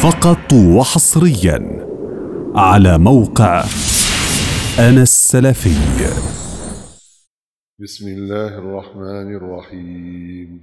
فقط وحصريا على موقع أنا السلفي. بسم الله الرحمن الرحيم.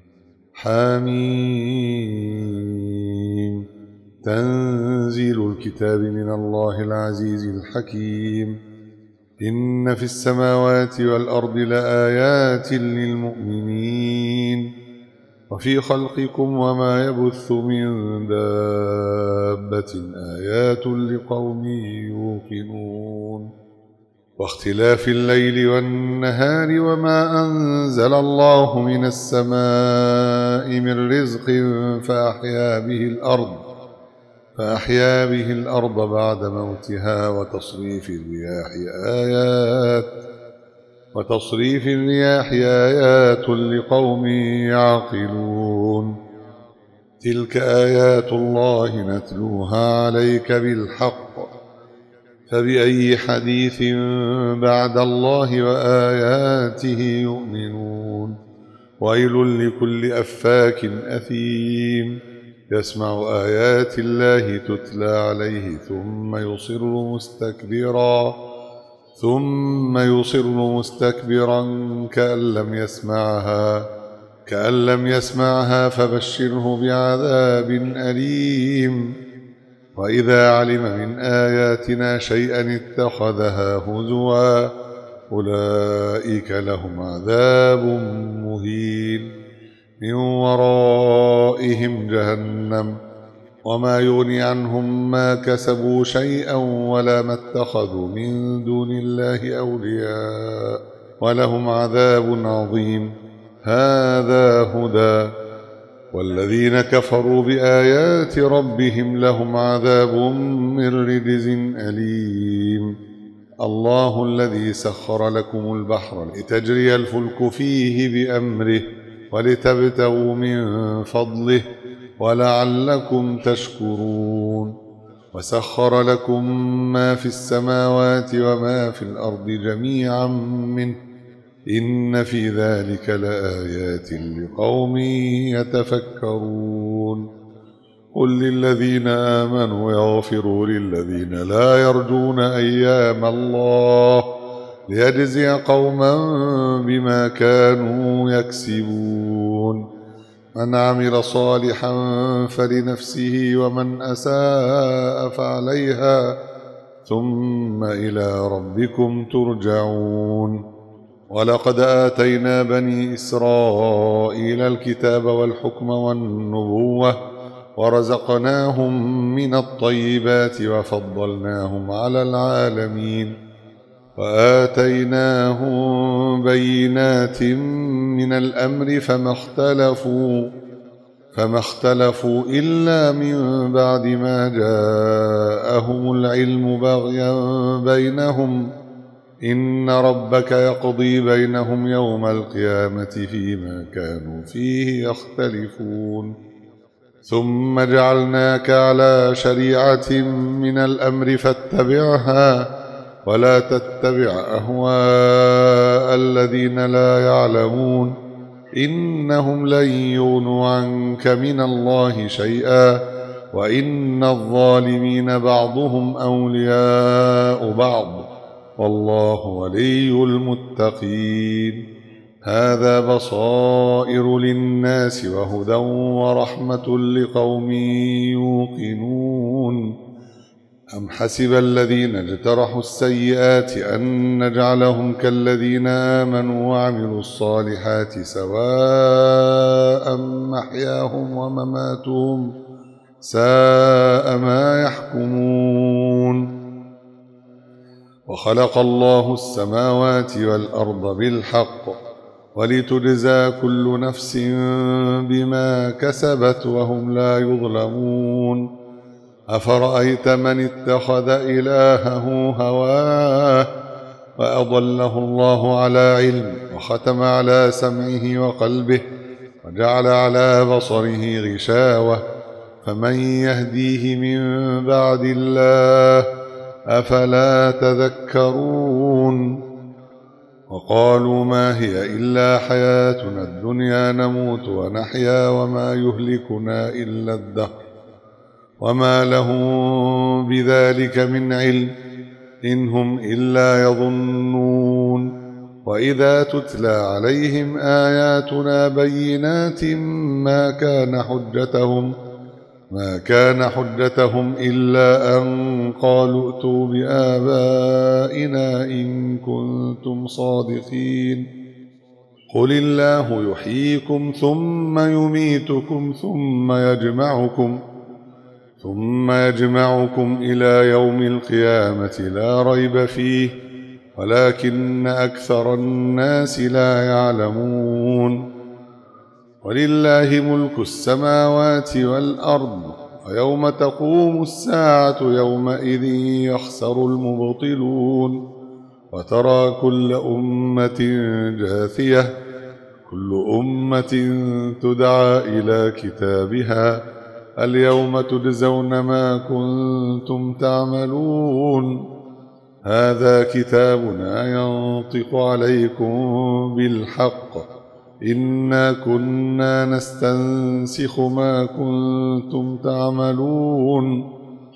حميم. تنزيل الكتاب من الله العزيز الحكيم. إن في السماوات والأرض لآيات للمؤمنين وفي خلقكم وما يبث من دابة آيات لقوم يوقنون. واختلاف الليل والنهار وما أنزل الله من السماء من رزق فأحيا به الأرض بعد موتها وتصريف الرياح آيات لقوم يعقلون. تلك آيات الله نتلوها عليك بالحق فبأي حديث بعد الله وآياته يؤمنون. ويل لكل أفاك أثيم يسمع آيات الله تتلى عليه ثم يصر مستكبرا كأن لم يسمعها فبشره بعذاب أليم. وإذا علم من آياتنا شيئا اتخذها هزوا أولئك لهم عذاب مهين من ورائهم جهنم وما يغني عنهم ما كسبوا شيئا ولا ما اتخذوا من دون الله أولياء ولهم عذاب عظيم. هذا هدى والذين كفروا بآيات ربهم لهم عذاب من رجز أليم. الله الذي سخر لكم البحر لتجري الفلك فيه بأمره ولتبتغوا من فضله ولعلكم تشكرون. وسخر لكم ما في السماوات وما في الأرض جميعا منه إن في ذلك لآيات لقوم يتفكرون. قل للذين آمنوا يغفروا للذين لا يرجون أيام الله ليجزي قوما بما كانوا يكسبون. من عمل صالحا فلنفسه ومن أساء فعليها ثم إلى ربكم ترجعون. ولقد آتينا بني إسرائيل الكتاب والحكم والنبوة ورزقناهم من الطيبات وفضلناهم على العالمين وآتيناهم بينات من الأمر فما اختلفوا إلا من بعد ما جاءهم العلم بغيا بينهم إن ربك يقضي بينهم يوم القيامة فيما كانوا فيه يختلفون. ثم جعلناك على شريعة من الأمر فاتبعها ولا تتبع أهواء الذين لا يعلمون إنهم لن يغنوا عنك من الله شيئا وإن الظالمين بعضهم أولياء بعض والله ولي المتقين. هذا بصائر للناس وهدى ورحمة لقوم يوقنون. أم حسب الذين اجترحوا السيئات أن نجعلهم كالذين آمنوا وعملوا الصالحات سواء محياهم ومماتهم ساء ما يحكمون. وخلق الله السماوات والأرض بالحق ولتجزى كل نفس بما كسبت وهم لا يظلمون. أفرأيت من اتخذ إلهه هواه وأضله الله على علم وختم على سمعه وقلبه وجعل على بصره غشاوة فمن يهديه من بعد الله أفلا تذكرون. وقالوا ما هي إلا حياتنا الدنيا نموت ونحيا وما يهلكنا إلا الدهر وما لهم بذلك من علم إن هم إلا يظنون. وإذا تتلى عليهم آياتنا بينات ما كان حجتهم إلا أن قالوا ائتوا بآبائنا إن كنتم صادقين. قل الله يحييكم ثم يميتكم ثم يجمعكم إلى يوم القيامة لا ريب فيه ولكن أكثر الناس لا يعلمون. ولله ملك السماوات والأرض ويوم تقوم الساعة يومئذ يخسر المبطلون. وترى كل أمة جاثية كل أمة تدعى إلى كتابها اليوم تجزون ما كنتم تعملون. هذا كتابنا ينطق عليكم بالحق إنا كنا نستنسخ ما كنتم تعملون.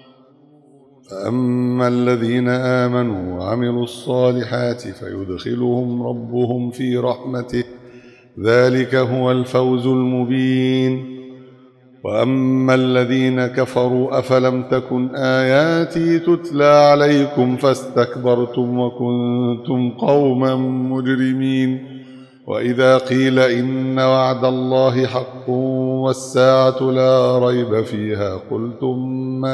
فأما الذين آمنوا وعملوا الصالحات فيدخلهم ربهم في رحمته ذلك هو الفوز المبين. وأما الذين كفروا أفلم تكن آياتي تتلى عليكم فاستكبرتم وكنتم قوما مجرمين. وإذا قيل إن وعد الله حق والساعة لا ريب فيها قلتم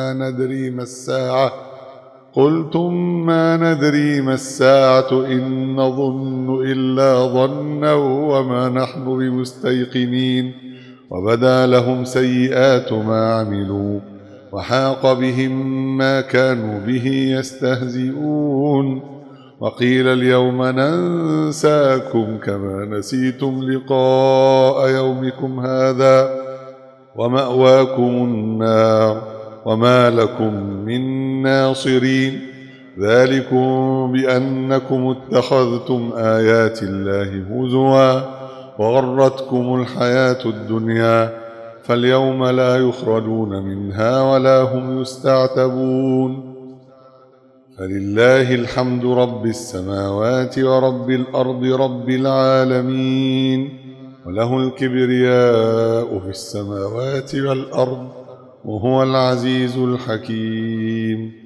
ما ندري ما الساعة إن نظن إلا ظنا وما نحن بمستيقنين. وبدا لهم سيئات ما عملوا وحاق بهم ما كانوا به يستهزئون. وقيل اليوم ننساكم كما نسيتم لقاء يومكم هذا ومأواكم النار وما لكم من ناصرين. ذلكم بأنكم اتخذتم آيات الله هزوا وغرتكم الحياة الدنيا فاليوم لا يخرجون منها ولا هم يستعتبون. فلله الحمد رب السماوات ورب الأرض رب العالمين. وله الكبرياء في السماوات والأرض وهو العزيز الحكيم.